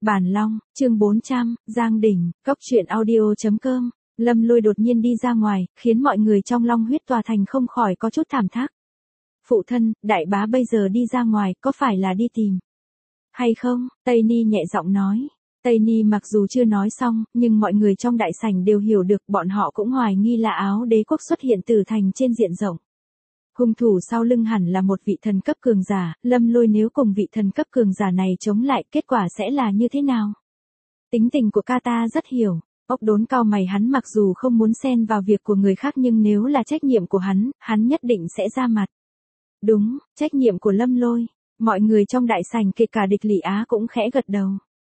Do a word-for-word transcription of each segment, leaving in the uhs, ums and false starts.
Bản Long, chương bốn trăm, Giang Đỉnh, cốc truyện audio chấm com. Lâm Lôi đột nhiên đi ra ngoài, khiến mọi người trong Long Huyết Tòa Thành không khỏi có chút thảm thắc. Phụ thân, đại bá bây giờ đi ra ngoài, có phải là đi tìm? Hay không? Tây Ni nhẹ giọng nói. Tây Ni mặc dù chưa nói xong, nhưng mọi người trong đại sảnh đều hiểu được, bọn họ cũng hoài nghi là Áo Đế quốc xuất hiện từ thành trên diện rộng. Hung thủ sau lưng hẳn là một vị thần cấp cường giả, Lâm Lôi nếu cùng vị thần cấp cường giả này chống lại, kết quả sẽ là như thế nào? Tính tình của ca ta rất hiểu. Ốc Đốn cau mày, hắn mặc dù không muốn xen vào việc của người khác nhưng nếu là trách nhiệm của hắn, hắn nhất định sẽ ra mặt. Đúng, trách nhiệm của Lâm Lôi. Mọi người trong đại sảnh kể cả địch Lý Á cũng khẽ gật đầu.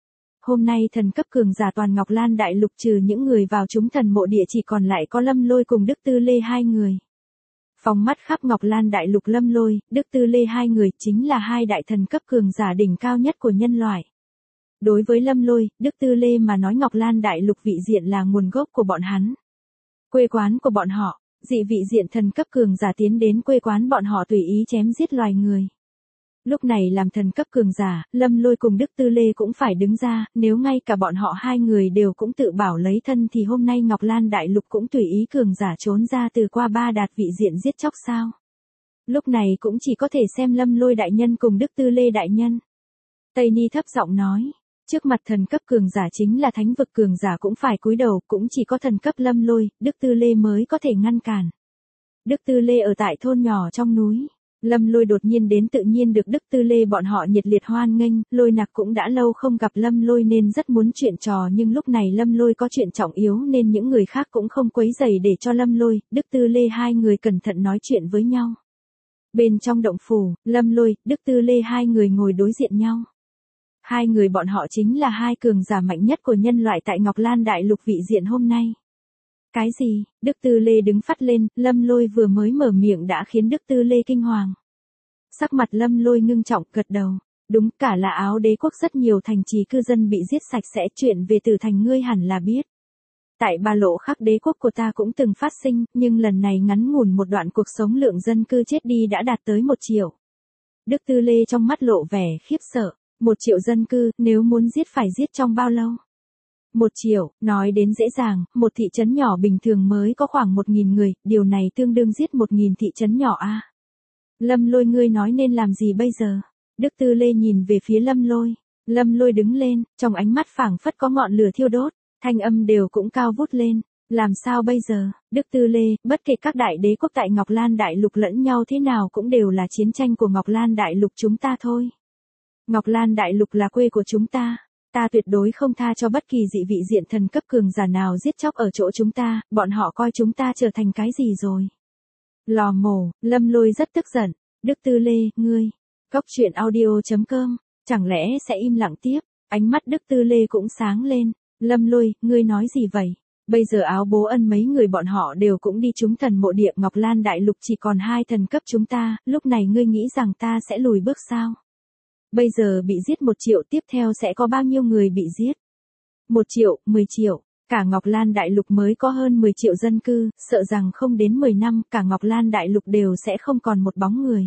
Hôm nay thần cấp cường giả toàn Ngọc Lan Đại Lục trừ những người vào chúng thần mộ địa chỉ còn lại có Lâm Lôi cùng Đức Tư Lê hai người. Phóng mắt khắp Ngọc Lan Đại Lục, Lâm Lôi, Đức Tư Lê hai người chính là hai đại thần cấp cường giả đỉnh cao nhất của nhân loại. Đối với Lâm Lôi, Đức Tư Lê mà nói, Ngọc Lan Đại Lục vị diện là nguồn gốc của bọn hắn. Quê quán của bọn họ, dị vị diện thần cấp cường giả tiến đến quê quán bọn họ tùy ý chém giết loài người. Lúc này làm thần cấp cường giả, Lâm Lôi cùng Đức Tư Lê cũng phải đứng ra, nếu ngay cả bọn họ hai người đều cũng tự bảo lấy thân thì hôm nay Ngọc Lan Đại Lục cũng tùy ý cường giả trốn ra từ qua ba đạt vị diện giết chóc sao? Lúc này cũng chỉ có thể xem Lâm Lôi đại nhân cùng Đức Tư Lê đại nhân. Tây Ni thấp giọng nói, trước mặt thần cấp cường giả chính là thánh vực cường giả cũng phải cúi đầu, cũng chỉ có thần cấp Lâm Lôi, Đức Tư Lê mới có thể ngăn cản. Đức Tư Lê ở tại thôn nhỏ trong núi. Lâm Lôi đột nhiên đến tự nhiên được Đức Tư Lê bọn họ nhiệt liệt hoan nghênh, Lôi Nặc cũng đã lâu không gặp Lâm Lôi nên rất muốn chuyện trò, nhưng lúc này Lâm Lôi có chuyện trọng yếu nên những người khác cũng không quấy rầy để cho Lâm Lôi, Đức Tư Lê hai người cẩn thận nói chuyện với nhau. Bên trong động phủ, Lâm Lôi, Đức Tư Lê hai người ngồi đối diện nhau. Hai người bọn họ chính là hai cường giả mạnh nhất của nhân loại tại Ngọc Lan Đại Lục vị diện hôm nay. Cái gì? Đức Tư Lê đứng phắt lên, Lâm Lôi vừa mới mở miệng đã khiến Đức Tư Lê kinh hoàng. Sắc mặt Lâm Lôi ngưng trọng, gật đầu. Đúng, cả là Áo Đế quốc rất nhiều thành trì cư dân bị giết sạch sẽ, chuyện về Tử Thành ngươi hẳn là biết. Tại Ba Lộ Khắc đế quốc của ta cũng từng phát sinh, nhưng lần này ngắn ngủn một đoạn cuộc sống lượng dân cư chết đi đã đạt tới một triệu. Đức Tư Lê trong mắt lộ vẻ khiếp sợ. Một triệu dân cư, nếu muốn giết phải giết trong bao lâu? Một triệu, nói đến dễ dàng, một thị trấn nhỏ bình thường mới có khoảng một nghìn người, điều này tương đương giết một nghìn thị trấn nhỏ a. À? Lâm Lôi, ngươi nói nên làm gì bây giờ? Đức Tư Lê nhìn về phía Lâm Lôi. Lâm Lôi đứng lên, trong ánh mắt phảng phất có ngọn lửa thiêu đốt, thanh âm đều cũng cao vút lên. Làm sao bây giờ? Đức Tư Lê, bất kể các đại đế quốc tại Ngọc Lan Đại Lục lẫn nhau thế nào cũng đều là chiến tranh của Ngọc Lan Đại Lục chúng ta thôi. Ngọc Lan Đại Lục là quê của chúng ta. Ta tuyệt đối không tha cho bất kỳ dị vị diện thần cấp cường giả nào giết chóc ở chỗ chúng ta, bọn họ coi chúng ta trở thành cái gì rồi? Lò mổ, Lâm Lôi rất tức giận. Đức Tư Lê, ngươi, cốc truyện audio chấm com, chẳng lẽ sẽ im lặng tiếp? Ánh mắt Đức Tư Lê cũng sáng lên. Lâm Lôi, ngươi nói gì vậy? Bây giờ Áo Bố Ân mấy người bọn họ đều cũng đi trúng thần mộ địa, Ngọc Lan Đại Lục chỉ còn hai thần cấp chúng ta, lúc này ngươi nghĩ rằng ta sẽ lùi bước sao? Bây giờ bị giết một triệu, tiếp theo sẽ có bao nhiêu người bị giết? Một triệu, mười triệu, cả Ngọc Lan Đại Lục mới có hơn mười triệu dân cư, sợ rằng không đến mười năm, cả Ngọc Lan Đại Lục đều sẽ không còn một bóng người.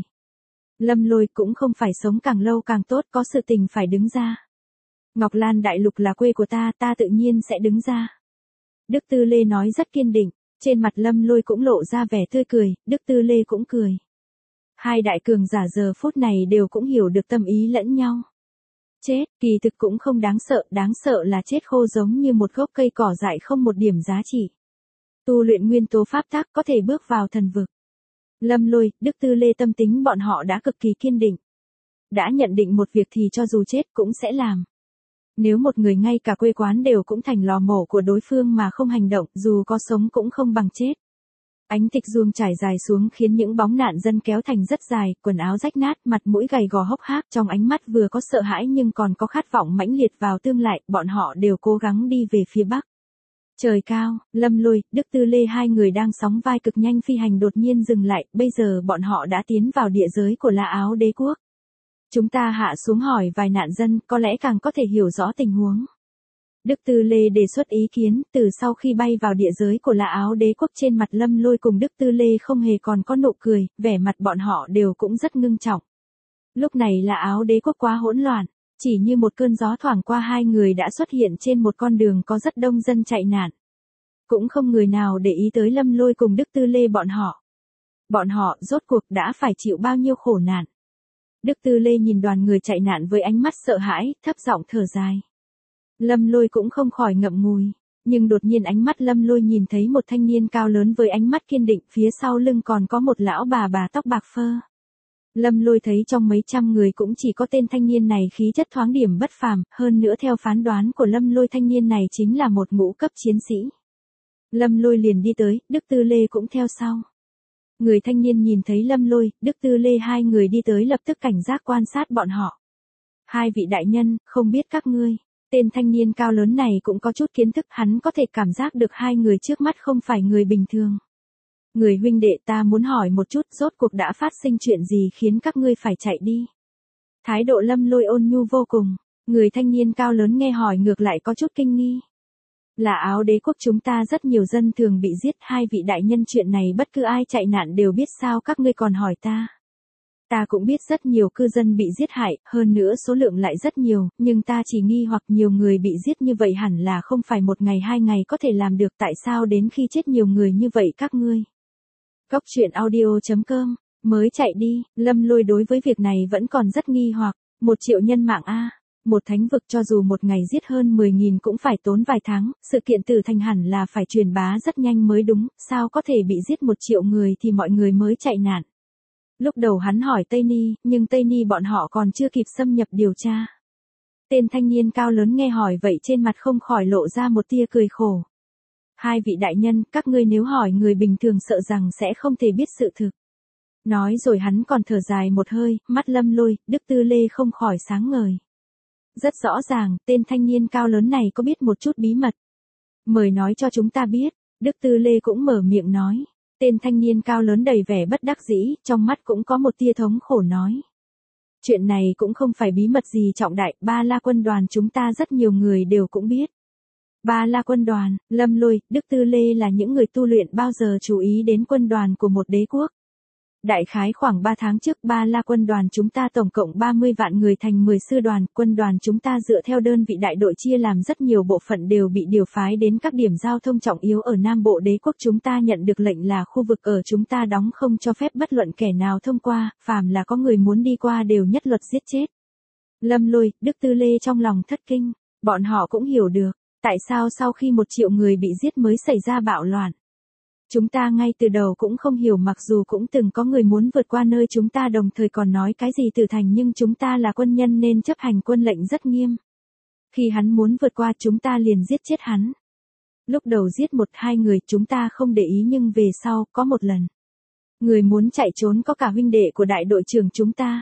Lâm Lôi cũng không phải sống càng lâu càng tốt, có sự tình phải đứng ra. Ngọc Lan Đại Lục là quê của ta, ta tự nhiên sẽ đứng ra. Đức Tư Lê nói rất kiên định, trên mặt Lâm Lôi cũng lộ ra vẻ tươi cười, Đức Tư Lê cũng cười. Hai đại cường giả giờ phút này đều cũng hiểu được tâm ý lẫn nhau. Chết, kỳ thực cũng không đáng sợ, đáng sợ là chết khô giống như một gốc cây cỏ dại không một điểm giá trị. Tu luyện nguyên tố pháp tắc có thể bước vào thần vực. Lâm Lôi, Đức Tư Lê tâm tính bọn họ đã cực kỳ kiên định. Đã nhận định một việc thì cho dù chết cũng sẽ làm. Nếu một người ngay cả quê quán đều cũng thành lò mổ của đối phương mà không hành động, dù có sống cũng không bằng chết. Ánh tịch dương trải dài xuống khiến những bóng nạn dân kéo thành rất dài, quần áo rách nát, mặt mũi gầy gò hốc hác, trong ánh mắt vừa có sợ hãi nhưng còn có khát vọng mãnh liệt vào tương lai, bọn họ đều cố gắng đi về phía bắc. Trời cao, Lâm Lôi, Đức Tư Lê hai người đang sóng vai cực nhanh phi hành đột nhiên dừng lại, bây giờ bọn họ đã tiến vào địa giới của La Áo Đế quốc. Chúng ta hạ xuống hỏi vài nạn dân, có lẽ càng có thể hiểu rõ tình huống. Đức Tư Lê đề xuất ý kiến, từ sau khi bay vào địa giới của La Áo Đế quốc trên mặt Lâm Lôi cùng Đức Tư Lê không hề còn có nụ cười, vẻ mặt bọn họ đều cũng rất ngưng trọng. Lúc này La Áo Đế quốc quá hỗn loạn, Chỉ như một cơn gió thoảng qua hai người đã xuất hiện trên một con đường có rất đông dân chạy nạn. Cũng không người nào để ý tới Lâm Lôi cùng Đức Tư Lê bọn họ. Bọn họ, rốt cuộc đã phải chịu bao nhiêu khổ nạn. Đức Tư Lê nhìn đoàn người chạy nạn với ánh mắt sợ hãi, thấp giọng thở dài. Lâm Lôi cũng không khỏi ngậm ngùi. Nhưng đột nhiên ánh mắt Lâm Lôi nhìn thấy một thanh niên cao lớn với ánh mắt kiên định, phía sau lưng còn có một lão bà bà tóc bạc phơ. Lâm Lôi thấy trong mấy trăm người cũng chỉ có tên thanh niên này khí chất thoáng điểm bất phàm, hơn nữa theo phán đoán của Lâm Lôi thanh niên này chính là một ngũ cấp chiến sĩ. Lâm Lôi liền đi tới, Đức Tư Lê cũng theo sau. Người thanh niên nhìn thấy Lâm Lôi, Đức Tư Lê hai người đi tới lập tức cảnh giác quan sát bọn họ. Hai vị đại nhân, không biết các ngươi. Tên thanh niên cao lớn này cũng có chút kiến thức, hắn có thể cảm giác được hai người trước mắt không phải người bình thường. Người huynh đệ, ta muốn hỏi một chút, rốt cuộc đã phát sinh chuyện gì khiến các ngươi phải chạy đi? Thái độ Lâm Lôi ôn nhu vô cùng, người thanh niên cao lớn nghe hỏi ngược lại có chút kinh nghi. Là Áo Đế quốc chúng ta rất nhiều dân thường bị giết, hai vị đại nhân, chuyện này bất cứ ai chạy nạn đều biết, sao các ngươi còn hỏi ta? Ta cũng biết rất nhiều cư dân bị giết hại, hơn nữa số lượng lại rất nhiều, nhưng ta chỉ nghi hoặc nhiều người bị giết như vậy hẳn là không phải một ngày hai ngày có thể làm được, tại sao đến khi chết nhiều người như vậy các ngươi? Cốc truyện audio chấm com, mới chạy đi, Lâm Lôi đối với việc này vẫn còn rất nghi hoặc, một triệu nhân mạng a, một thánh vực cho dù một ngày giết hơn mười nghìn cũng phải tốn vài tháng, sự kiện tử thành hẳn là phải truyền bá rất nhanh mới đúng, sao có thể bị giết một triệu người thì mọi người mới chạy nạn. Lúc đầu hắn hỏi Tây Ni, nhưng Tây Ni bọn họ còn chưa kịp xâm nhập điều tra. Tên thanh niên cao lớn nghe hỏi vậy trên mặt không khỏi lộ ra một tia cười khổ. Hai vị đại nhân, các ngươi nếu hỏi người bình thường sợ rằng sẽ không thể biết sự thực. Nói rồi hắn còn thở dài một hơi, mắt Lâm Lôi, Đức Tư Lê không khỏi sáng ngời. Rất rõ ràng, tên thanh niên cao lớn này có biết một chút bí mật. Mời nói cho chúng ta biết, Đức Tư Lê cũng mở miệng nói. Tên thanh niên cao lớn đầy vẻ bất đắc dĩ, trong mắt cũng có một tia thống khổ nói. Chuyện này cũng không phải bí mật gì trọng đại, Ba La quân đoàn chúng ta rất nhiều người đều cũng biết. Ba La quân đoàn, Lâm Lôi, Đức Tư Lê là những người tu luyện bao giờ chú ý đến quân đoàn của một đế quốc. Đại khái khoảng ba tháng trước, Ba La quân đoàn chúng ta tổng cộng ba mươi vạn người thành mười sư đoàn, quân đoàn chúng ta dựa theo đơn vị đại đội chia làm rất nhiều bộ phận đều bị điều phái đến các điểm giao thông trọng yếu ở Nam Bộ đế quốc, chúng ta nhận được lệnh là khu vực ở chúng ta đóng không cho phép bất luận kẻ nào thông qua, phàm là có người muốn đi qua đều nhất luật giết chết. Lâm Lôi, Đức Tư Lê trong lòng thất kinh, bọn họ cũng hiểu được, tại sao sau khi một triệu người bị giết mới xảy ra bạo loạn. Chúng ta ngay từ đầu cũng không hiểu, mặc dù cũng từng có người muốn vượt qua nơi chúng ta đồng thời còn nói cái gì tử thành, nhưng chúng ta là quân nhân nên chấp hành quân lệnh rất nghiêm. Khi hắn muốn vượt qua chúng ta liền giết chết hắn. Lúc đầu giết một hai người chúng ta không để ý, nhưng về sau có một lần. Người muốn chạy trốn có cả huynh đệ của đại đội trưởng chúng ta.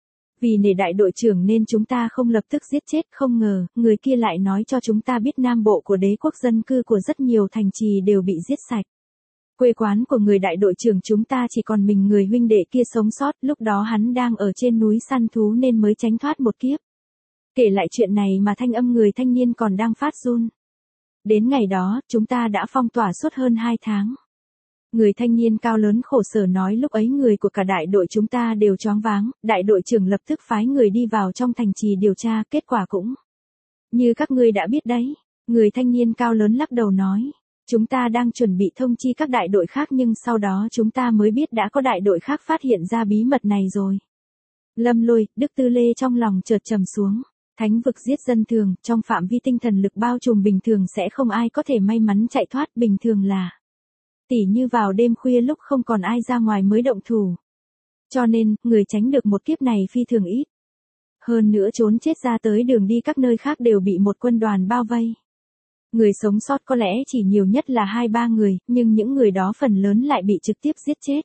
Vì nể đại đội trưởng nên chúng ta không lập tức giết chết, không ngờ, người kia lại nói cho chúng ta biết Nam Bộ của đế quốc dân cư của rất nhiều thành trì đều bị giết sạch. Quê quán của người đại đội trưởng chúng ta chỉ còn mình người huynh đệ kia sống sót, lúc đó hắn đang ở trên núi săn thú nên mới tránh thoát một kiếp. Kể lại chuyện này mà thanh âm người thanh niên còn đang phát run. Đến ngày đó, chúng ta đã phong tỏa suốt hơn hai tháng. Người thanh niên cao lớn khổ sở nói lúc ấy người của cả đại đội chúng ta đều choáng váng, đại đội trưởng lập tức phái người đi vào trong thành trì điều tra, kết quả cũng như các ngươi đã biết đấy. Người thanh niên cao lớn lắc đầu nói. Chúng ta đang chuẩn bị thông chi các đại đội khác nhưng sau đó chúng ta mới biết đã có đại đội khác phát hiện ra bí mật này rồi. Lâm Lôi, Đức Tư Lê trong lòng chợt trầm xuống. Thánh vực giết dân thường, trong phạm vi tinh thần lực bao trùm bình thường sẽ không ai có thể may mắn chạy thoát, bình thường là tỉ như vào đêm khuya lúc không còn ai ra ngoài mới động thủ. Cho nên, người tránh được một kiếp này phi thường ít. Hơn nữa trốn chết ra tới đường đi các nơi khác đều bị một quân đoàn bao vây. Người sống sót có lẽ chỉ nhiều nhất là hai ba người, nhưng những người đó phần lớn lại bị trực tiếp giết chết.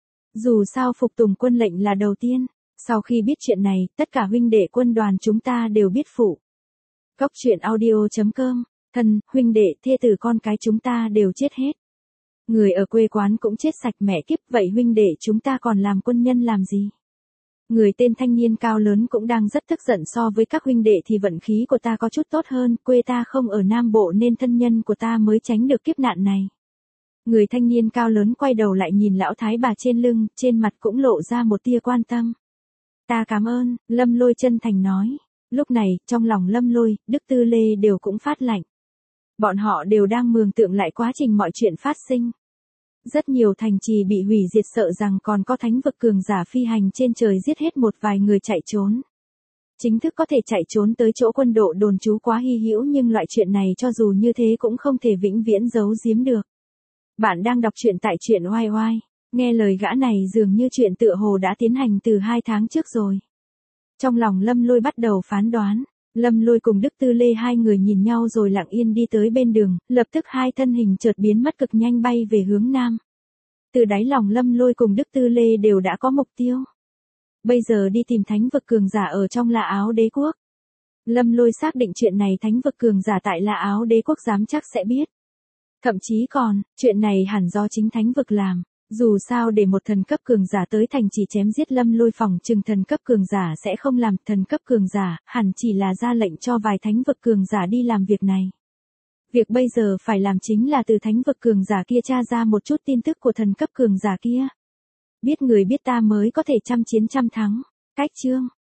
Dù sao phục tùng quân lệnh là đầu tiên. Sau khi biết chuyện này, tất cả huynh đệ quân đoàn chúng ta đều biết phụ. Cốc truyện audio chấm com, thân, huynh đệ, thê tử con cái chúng ta đều chết hết. Người ở quê quán cũng chết sạch mẹ kiếp, vậy huynh đệ chúng ta còn làm quân nhân làm gì? Người tên thanh niên cao lớn cũng đang rất tức giận, so với các huynh đệ thì vận khí của ta có chút tốt hơn, quê ta không ở Nam Bộ nên thân nhân của ta mới tránh được kiếp nạn này. Người thanh niên cao lớn quay đầu lại nhìn lão thái bà trên lưng, trên mặt cũng lộ ra một tia quan tâm. Ta cảm ơn, Lâm Lôi chân thành nói. Lúc này, trong lòng Lâm Lôi, Đức Tư Lê đều cũng phát lạnh. Bọn họ đều đang mường tượng lại quá trình mọi chuyện phát sinh. Rất nhiều thành trì bị hủy diệt sợ rằng còn có thánh vực cường giả phi hành trên trời giết hết một vài người chạy trốn. Chính thức có thể chạy trốn tới chỗ quân độ đồn trú quá hy hữu nhưng loại chuyện này cho dù như thế cũng không thể vĩnh viễn giấu giếm được. Bạn đang đọc truyện tại truyện oai oai. Nghe lời gã này dường như chuyện tựa hồ đã tiến hành từ hai tháng trước rồi. Trong lòng Lâm Lôi bắt đầu phán đoán. Lâm Lôi cùng Đức Tư Lê hai người nhìn nhau rồi lặng yên đi tới bên đường, lập tức hai thân hình chợt biến mất cực nhanh bay về hướng nam. Từ đáy lòng Lâm Lôi cùng Đức Tư Lê đều đã có mục tiêu. Bây giờ đi tìm thánh vực cường giả ở trong La Áo Đế Quốc. Lâm Lôi xác định chuyện này thánh vực cường giả tại La Áo Đế Quốc dám chắc sẽ biết. Thậm chí còn, chuyện này hẳn do chính thánh vực làm. Dù sao để một thần cấp cường giả tới thành chỉ chém giết Lâm Lôi phòng trừng thần cấp cường giả sẽ không làm, thần cấp cường giả hẳn chỉ là ra lệnh cho vài thánh vực cường giả đi làm việc này. Việc bây giờ phải làm chính là từ thánh vực cường giả kia tra ra một chút tin tức của thần cấp cường giả kia. Biết người biết ta mới có thể trăm chiến trăm thắng. Cách chương